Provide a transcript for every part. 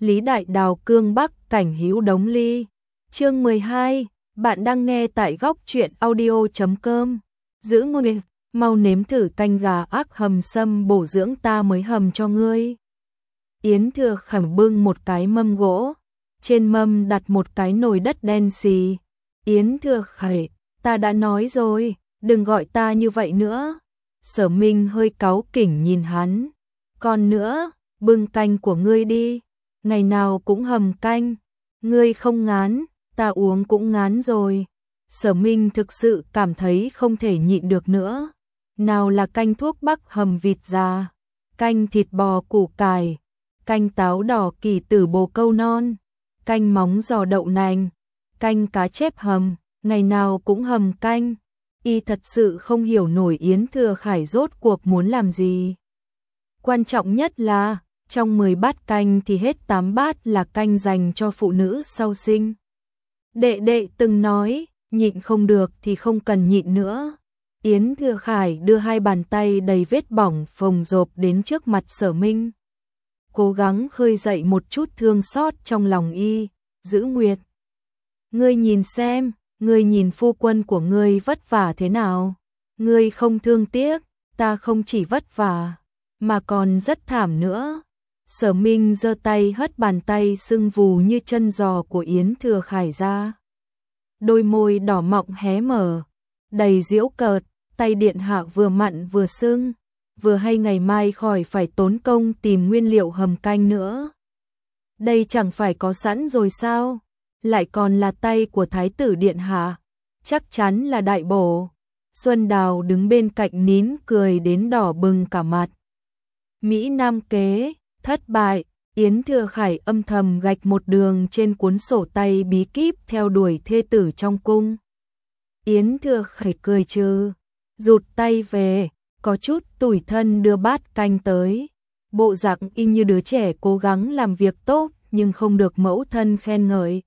Lý Đại Đào cương Bắc cảnh hữu đống ly. Chương 12, bạn đang nghe tại góc truyện audio.com. Giữ ngôn mau nếm thử canh gà ác hầm sâm bổ dưỡng ta mới hầm cho ngươi. Yến Thừa Khải bưng một cái mâm gỗ, trên mâm đặt một cái nồi đất đen xì. Yến Thừa Khải, ta đã nói rồi, đừng gọi ta như vậy nữa. Sở Minh hơi cáu kỉnh nhìn hắn. Còn nữa, bưng canh của ngươi đi, ngày nào cũng hầm canh, ngươi không ngán, ta uống cũng ngán rồi. Sở Minh thực sự cảm thấy không thể nhịn được nữa. Nào là canh thuốc bắc hầm vịt già, canh thịt bò củ cải, canh táo đỏ kỳ tử bồ câu non, canh móng giò đậu nành, canh cá chép hầm, ngày nào cũng hầm canh. Y thật sự không hiểu nổi Yến Thừa Khải rốt cuộc muốn làm gì. Quan trọng nhất là, trong 10 bát canh thì hết 8 bát là canh dành cho phụ nữ sau sinh. Đệ đệ từng nói, nhịn không được thì không cần nhịn nữa. Yến Thừa Khải đưa hai bàn tay đầy vết bỏng phồng rộp đến trước mặt Sở Minh. Cố gắng khơi dậy một chút thương xót trong lòng y, Giữ Nguyệt. Ngươi nhìn xem, ngươi nhìn phu quân của ngươi vất vả thế nào. Ngươi không thương tiếc, ta không chỉ vất vả, mà còn rất thảm nữa. Sở Minh giơ tay hất bàn tay sưng vù như chân giò của Yến Thừa Khải ra. Đôi môi đỏ mọng hé mở, đầy giễu cợt, tay điện hạ vừa mặn vừa sưng, vừa hay ngày mai khỏi phải tốn công tìm nguyên liệu hầm canh nữa. Đây chẳng phải có sẵn rồi sao, lại còn là tay của thái tử điện hạ, chắc chắn là đại bổ. Xuân Đào đứng bên cạnh nín cười đến đỏ bừng cả mặt. Mỹ Nam kế, thất bại. Yến Thừa Khải âm thầm gạch một đường trên cuốn sổ tay bí kíp theo đuổi thê tử trong cung. Yến Thừa Khải cười trừ, rụt tay về, có chút tủi thân đưa bát canh tới. Bộ dạng y như đứa trẻ cố gắng làm việc tốt nhưng không được mẫu thân khen ngợi.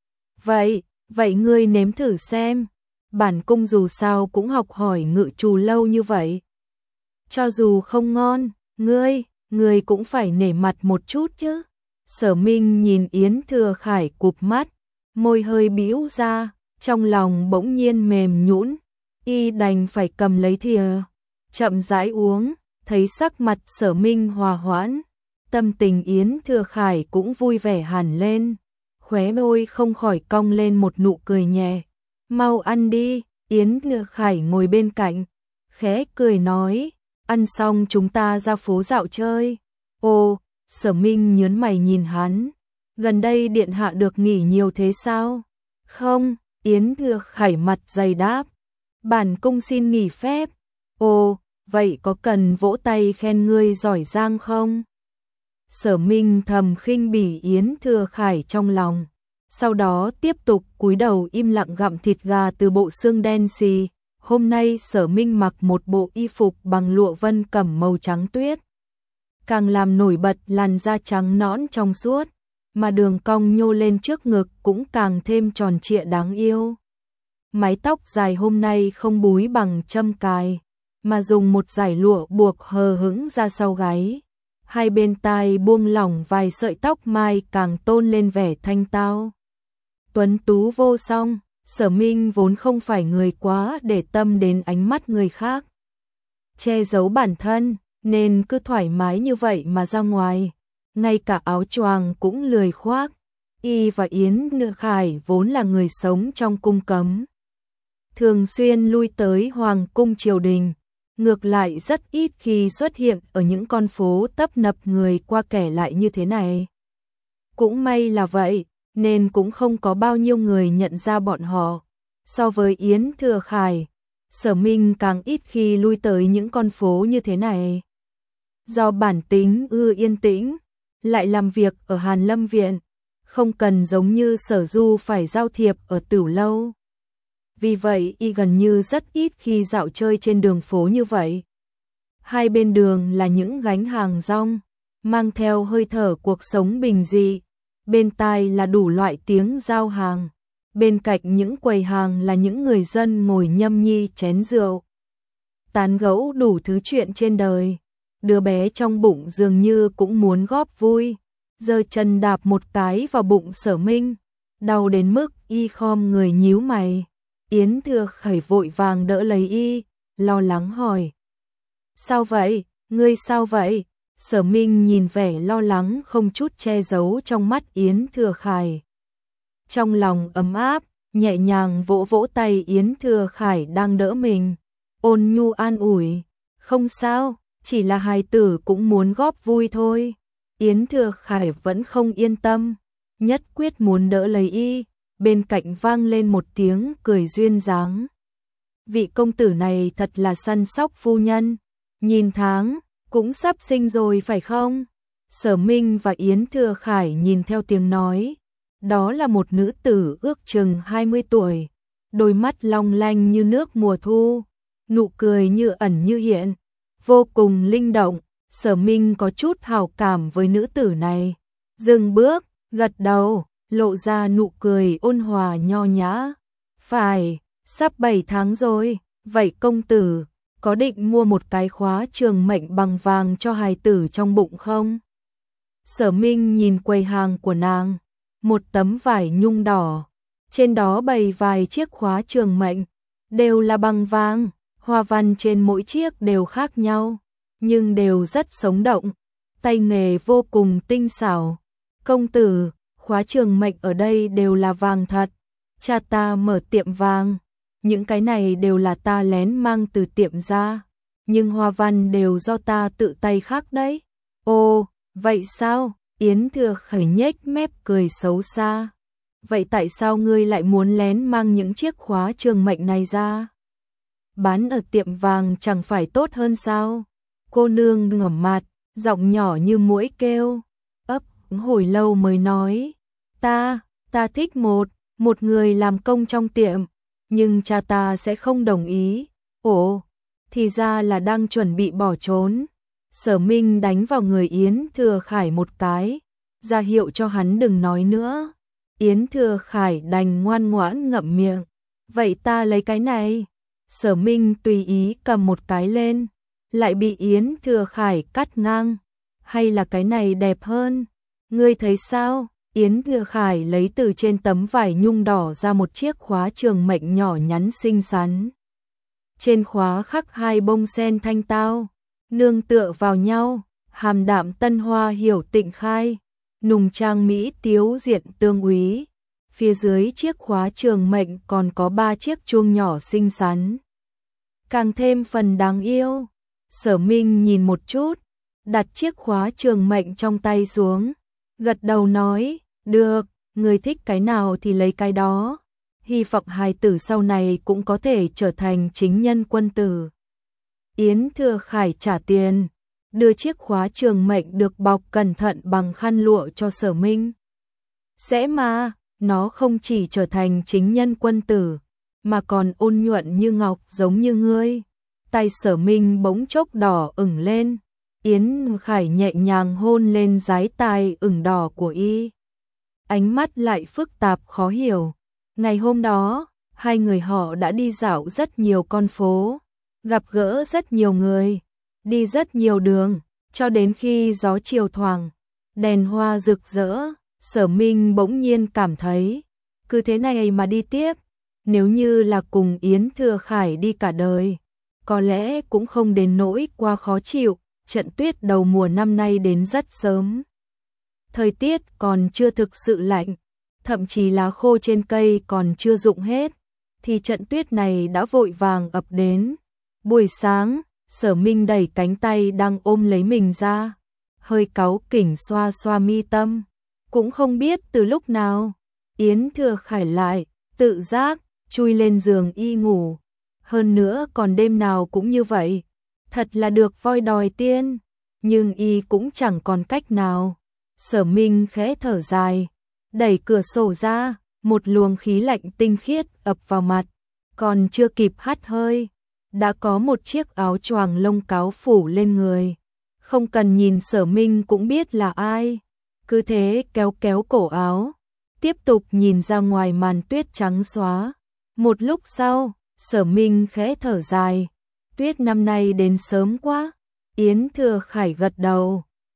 Vậy ngươi nếm thử xem. Bản cung dù sao cũng học hỏi ngự trù lâu như vậy. Cho dù không ngon, ngươi cũng phải nể mặt một chút chứ. Sở Minh nhìn Yến Thừa Khải cụp mắt, môi hơi bĩu ra, trong lòng bỗng nhiên mềm nhũn, y đành phải cầm lấy thìa, chậm rãi uống, thấy sắc mặt Sở Minh hòa hoãn, tâm tình Yến Thừa Khải cũng vui vẻ hẳn lên, khóe môi không khỏi cong lên một nụ cười nhẹ. Mau ăn đi, Yến Thừa Khải ngồi bên cạnh, khẽ cười nói, ăn xong chúng ta ra phố dạo chơi. Ồ, Sở Minh nhướng mày nhìn hắn, gần đây điện hạ được nghỉ nhiều thế sao? Không, Yến Thừa Khải mặt dày đáp, bản cung xin nghỉ phép. Ồ, vậy có cần vỗ tay khen ngươi giỏi giang không? Sở Minh thầm khinh bỉ Yến Thừa Khải trong lòng, sau đó tiếp tục cúi đầu im lặng gặm thịt gà từ bộ xương đen xì. Hôm nay Sở Minh mặc một bộ y phục bằng lụa vân cẩm màu trắng tuyết, càng làm nổi bật làn da trắng nõn trong suốt, mà đường cong nhô lên trước ngực cũng càng thêm tròn trịa đáng yêu. Mái tóc dài hôm nay không búi bằng châm cài, mà dùng một dải lụa buộc hờ hững ra sau gáy. Hai bên tai buông lỏng vài sợi tóc mai càng tôn lên vẻ thanh tao. Tuấn tú vô song. Sở Minh vốn không phải người quá để tâm đến ánh mắt người khác, che giấu bản thân, nên cứ thoải mái như vậy mà ra ngoài, ngay cả áo choàng cũng lười khoác. Y và Yến Thừa Khải vốn là người sống trong cung cấm, thường xuyên lui tới hoàng cung triều đình, ngược lại rất ít khi xuất hiện ở những con phố tấp nập người qua kẻ lại như thế này. Cũng may là vậy, nên cũng không có bao nhiêu người nhận ra bọn họ. So với Yến Thừa Khải, Sở Minh càng ít khi lui tới những con phố như thế này. Do bản tính yên tĩnh, lại làm việc ở Hàn Lâm Viện, không cần giống như Sở Du phải giao thiệp ở Tửu Lâu. Vì vậy y gần như rất ít khi dạo chơi trên đường phố như vậy. Hai bên đường là những gánh hàng rong, mang theo hơi thở cuộc sống bình dị. Bên tai là đủ loại tiếng giao hàng, bên cạnh những quầy hàng là những người dân ngồi nhâm nhi chén rượu, tán gẫu đủ thứ chuyện trên đời. Đứa bé trong bụng dường như cũng muốn góp vui, giơ chân đạp một cái vào bụng Sở Minh, đau đến mức y khom người nhíu mày. Yến Thừa Khải vội vàng đỡ lấy y, lo lắng hỏi. Sao vậy, ngươi sao vậy? Sở Minh nhìn vẻ lo lắng không chút che giấu trong mắt Yến Thừa Khải. Trong lòng ấm áp, nhẹ nhàng vỗ vỗ tay Yến Thừa Khải đang đỡ mình, ôn nhu an ủi. Không sao, chỉ là hài tử cũng muốn góp vui thôi. Yến Thừa Khải vẫn không yên tâm, nhất quyết muốn đỡ lấy y, bên cạnh vang lên một tiếng cười duyên dáng. Vị công tử này thật là săn sóc phu nhân, nhìn tháng, cũng sắp sinh rồi phải không? Sở Minh và Yến Thừa Khải nhìn theo tiếng nói. Đó là một nữ tử ước chừng 20 tuổi, đôi mắt long lanh như nước mùa thu, nụ cười như ẩn như hiện, vô cùng linh động. Sở Minh có chút hảo cảm với nữ tử này, dừng bước, gật đầu, lộ ra nụ cười ôn hòa nho nhã. Phải, sắp 7 tháng rồi, vậy công tử có định mua một cái khóa trường mệnh bằng vàng cho hài tử trong bụng không? Sở Minh nhìn quầy hàng của nàng, một tấm vải nhung đỏ, trên đó bày vài chiếc khóa trường mệnh, đều là bằng vàng, hoa văn trên mỗi chiếc đều khác nhau, nhưng đều rất sống động, tay nghề vô cùng tinh xảo. Công tử, khóa trường mệnh ở đây đều là vàng thật, cha ta mở tiệm vàng, những cái này đều là ta lén mang từ tiệm ra, nhưng hoa văn đều do ta tự tay khắc đấy. Ồ, vậy sao? Yến Thừa Khải nhếch mép cười xấu xa. Vậy tại sao ngươi lại muốn lén mang những chiếc khóa trường mệnh này ra? Bán ở tiệm vàng chẳng phải tốt hơn sao? Cô nương ngẩng mặt, giọng nhỏ như muỗi kêu, ấp hồi lâu mới nói. Ta thích một người làm công trong tiệm, nhưng cha ta sẽ không đồng ý. Ồ, thì ra là đang chuẩn bị bỏ trốn. Sở Minh đánh vào người Yến Thừa Khải một cái, ra hiệu cho hắn đừng nói nữa. Yến Thừa Khải đành ngoan ngoãn ngậm miệng. Vậy ta lấy cái này. Sở Minh tùy ý cầm một cái lên, lại bị Yến Thừa Khải cắt ngang. Hay là cái này đẹp hơn? Ngươi thấy sao? Yến Thừa Khải lấy từ trên tấm vải nhung đỏ ra một chiếc khóa trường mệnh nhỏ nhắn xinh xắn. Trên khóa khắc hai bông sen thanh tao, nương tựa vào nhau, hàm đạm tân hoa hiểu tịnh khai, nùng trang mỹ tiếu diện tương úy. Phía dưới chiếc khóa trường mệnh còn có 3 chiếc chuông nhỏ xinh xắn, càng thêm phần đáng yêu. Sở Minh nhìn một chút, đặt chiếc khóa trường mệnh trong tay xuống, gật đầu nói, được, người thích cái nào thì lấy cái đó. Hy vọng hài tử sau này cũng có thể trở thành chính nhân quân tử. Yến Thừa Khải trả tiền, đưa chiếc khóa trường mệnh được bọc cẩn thận bằng khăn lụa cho Sở Minh. Sẽ mà, nó không chỉ trở thành chính nhân quân tử, mà còn ôn nhuận như ngọc giống như ngươi. Tay Sở Minh bỗng chốc đỏ ửng lên, Yến Khải nhẹ nhàng hôn lên dái tai ửng đỏ của y. Ánh mắt lại phức tạp khó hiểu. Ngày hôm đó, hai người họ đã đi dạo rất nhiều con phố, gặp gỡ rất nhiều người, đi rất nhiều đường, cho đến khi gió chiều thoảng, đèn hoa rực rỡ, Sở Minh bỗng nhiên cảm thấy, cứ thế này mà đi tiếp, nếu như là cùng Yến Thừa Khải đi cả đời, có lẽ cũng không đến nỗi quá khó chịu. Trận tuyết đầu mùa năm nay đến rất sớm, thời tiết còn chưa thực sự lạnh, thậm chí lá khô trên cây còn chưa rụng hết, thì trận tuyết này đã vội vàng ập đến. Buổi sáng, Sở Minh đẩy cánh tay đang ôm lấy mình ra, hơi cáu kỉnh xoa xoa mi tâm, cũng không biết từ lúc nào, Yến Thừa Khải lại tự giác chui lên giường y ngủ, hơn nữa còn đêm nào cũng như vậy, thật là được voi đòi tiên, nhưng y cũng chẳng còn cách nào. Sở Minh khẽ thở dài, đẩy cửa sổ ra, một luồng khí lạnh tinh khiết ập vào mặt, còn chưa kịp hắt hơi, đã có một chiếc áo choàng lông cáo phủ lên người. Không cần nhìn Sở Minh cũng biết là ai. Cứ thế kéo kéo cổ áo, tiếp tục nhìn ra ngoài màn tuyết trắng xóa. Một lúc sau, Sở Minh khẽ thở dài, tuyết năm nay đến sớm quá. Yến Thừa Khải gật đầu,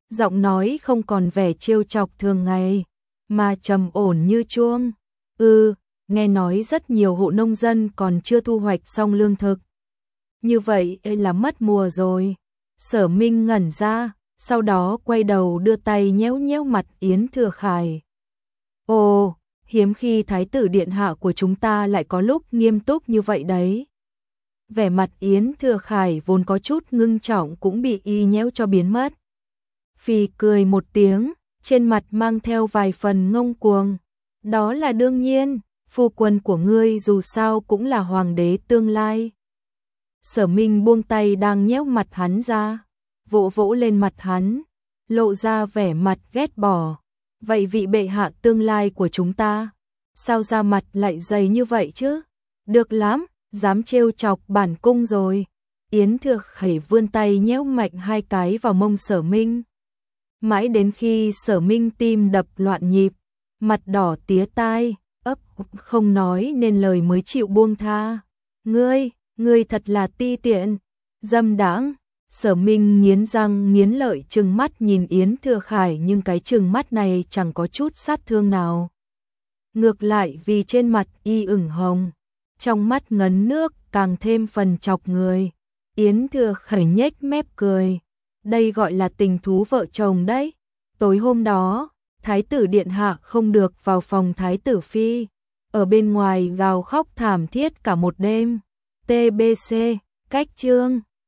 giọng nói không còn vẻ trêu chọc thường ngày, mà trầm ổn như chuông. Nghe nói rất nhiều hộ nông dân còn chưa thu hoạch xong lương thực. Như vậy là mất mùa rồi. Sở Minh ngẩn ra, sau đó quay đầu đưa tay nhéo nhéo mặt Yến Thừa Khải. Ồ, hiếm khi thái tử điện hạ của chúng ta lại có lúc nghiêm túc như vậy đấy. Vẻ mặt Yến Thừa Khải vốn có chút ngưng trọng cũng bị y nhéo cho biến mất. Phì cười một tiếng, trên mặt mang theo vài phần ngông cuồng. Đó là đương nhiên, phu quân của ngươi dù sao cũng là hoàng đế tương lai. Sở Minh buông tay đang nhéo mặt hắn ra, vỗ vỗ lên mặt hắn, lộ ra vẻ mặt ghét bỏ. Vậy vị bệ hạ tương lai của chúng ta, sao da mặt lại dày như vậy chứ? Được lắm, dám trêu chọc bản cung rồi. Yến Thừa Khải vươn tay nhéo mạnh 2 cái vào mông Sở Minh. Mãi đến khi Sở Minh tim đập loạn nhịp, mặt đỏ tía tai, ấp không nói nên lời mới chịu buông tha. Ngươi thật là ti tiện, dâm đãng. Sở Minh nghiến răng nghiến lợi trừng mắt nhìn Yến Thừa Khải, nhưng cái trừng mắt này chẳng có chút sát thương nào. Ngược lại vì trên mặt y ửng hồng, trong mắt ngấn nước càng thêm phần chọc người. Yến Thừa Khải nhếch mép cười. Đây gọi là tình thú vợ chồng đấy. Tối hôm đó, thái tử điện hạ không được vào phòng thái tử phi, ở bên ngoài gào khóc thảm thiết cả một đêm. TBC, cách chương